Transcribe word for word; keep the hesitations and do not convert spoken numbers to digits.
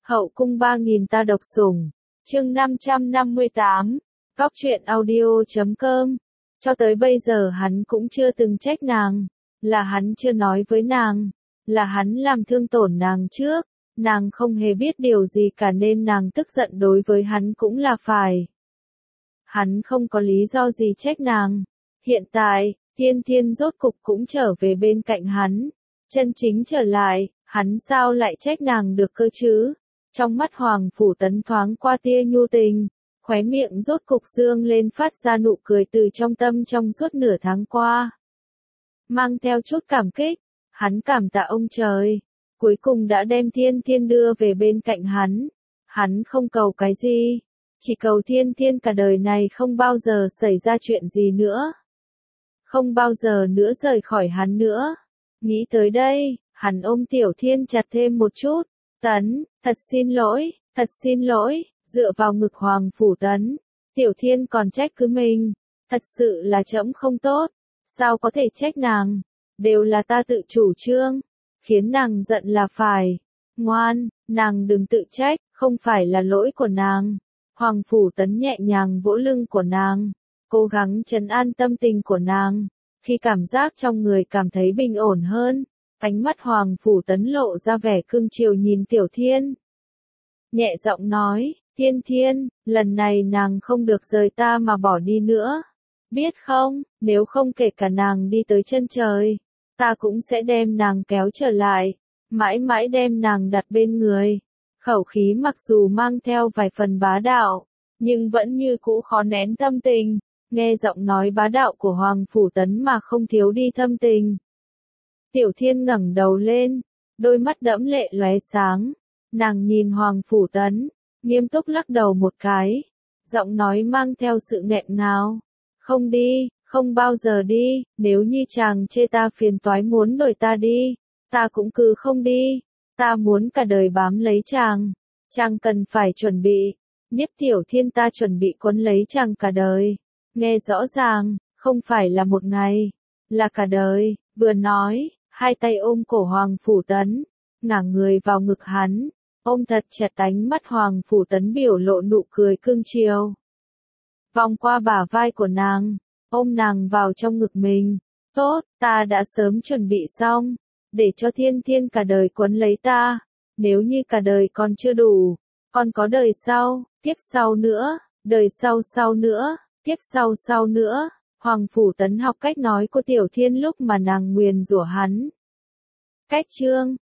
Hậu cung ba nghìn ta độc sủng, chương năm trăm năm mươi tám, Góc truyện audio chấm com. Cho tới bây giờ hắn cũng chưa từng trách nàng, là hắn chưa nói với nàng, là hắn làm thương tổn nàng trước, nàng không hề biết điều gì cả nên nàng tức giận đối với hắn cũng là phải. Hắn không có lý do gì trách nàng. Hiện tại, Thiên Thiên rốt cục cũng trở về bên cạnh hắn, chân chính trở lại, hắn sao lại trách nàng được cơ chứ? Trong mắt Hoàng Phủ Tấn thoáng qua tia nhu tình, khóe miệng rốt cục dương lên phát ra nụ cười từ trong tâm trong suốt nửa tháng qua. Mang theo chút cảm kích, hắn cảm tạ ông trời, cuối cùng đã đem Thiên Thiên đưa về bên cạnh hắn. Hắn không cầu cái gì, chỉ cầu Thiên Thiên cả đời này không bao giờ xảy ra chuyện gì nữa. Không bao giờ nữa rời khỏi hắn nữa. Nghĩ tới đây, hắn ôm Tiểu Thiên chặt thêm một chút. Tấn, thật xin lỗi, thật xin lỗi, dựa vào ngực Hoàng Phủ Tấn. Tiểu Thiên còn trách cứ mình, thật sự là trẫm không tốt, sao có thể trách nàng, đều là ta tự chủ trương, khiến nàng giận là phải. Ngoan, nàng đừng tự trách, không phải là lỗi của nàng. Hoàng Phủ Tấn nhẹ nhàng vỗ lưng của nàng, cố gắng trấn an tâm tình của nàng. Khi cảm giác trong người cảm thấy bình ổn hơn, ánh mắt Hoàng Phủ Tấn lộ ra vẻ cưng chiều nhìn Tiểu Thiên. Nhẹ giọng nói, Thiên Thiên, lần này nàng không được rời ta mà bỏ đi nữa. Biết không, nếu không kể cả nàng đi tới chân trời, ta cũng sẽ đem nàng kéo trở lại, mãi mãi đem nàng đặt bên người. Khẩu khí mặc dù mang theo vài phần bá đạo, nhưng vẫn như cũ khó nén tâm tình. Nghe giọng nói bá đạo của Hoàng Phủ Tấn mà không thiếu đi thâm tình. Tiểu Thiên ngẩng đầu lên, đôi mắt đẫm lệ lóe sáng. Nàng nhìn Hoàng Phủ Tấn, nghiêm túc lắc đầu một cái. Giọng nói mang theo sự nghẹn ngào. Không đi, không bao giờ đi, nếu như chàng chê ta phiền toái muốn đuổi ta đi, ta cũng cứ không đi. Ta muốn cả đời bám lấy chàng. Chàng cần phải chuẩn bị. Nhiếp Tiểu Thiên ta chuẩn bị quấn lấy chàng cả đời. Nghe rõ ràng, không phải là một ngày, là cả đời. Vừa nói, hai tay ôm cổ Hoàng Phủ Tấn, ngả người vào ngực hắn, ôm thật chặt. Ánh mắt Hoàng Phủ Tấn biểu lộ nụ cười cưng chiều. Vòng qua bả vai của nàng, ôm nàng vào trong ngực mình. Tốt, ta đã sớm chuẩn bị xong, để cho Thiên Thiên cả đời quấn lấy ta. Nếu như cả đời còn chưa đủ, còn có đời sau, tiếp sau nữa, đời sau sau nữa. Tiếp sau sau nữa, Hoàng Phủ Tấn học cách nói của Tiểu Thiên lúc mà nàng nguyền rủa hắn. Cách chương,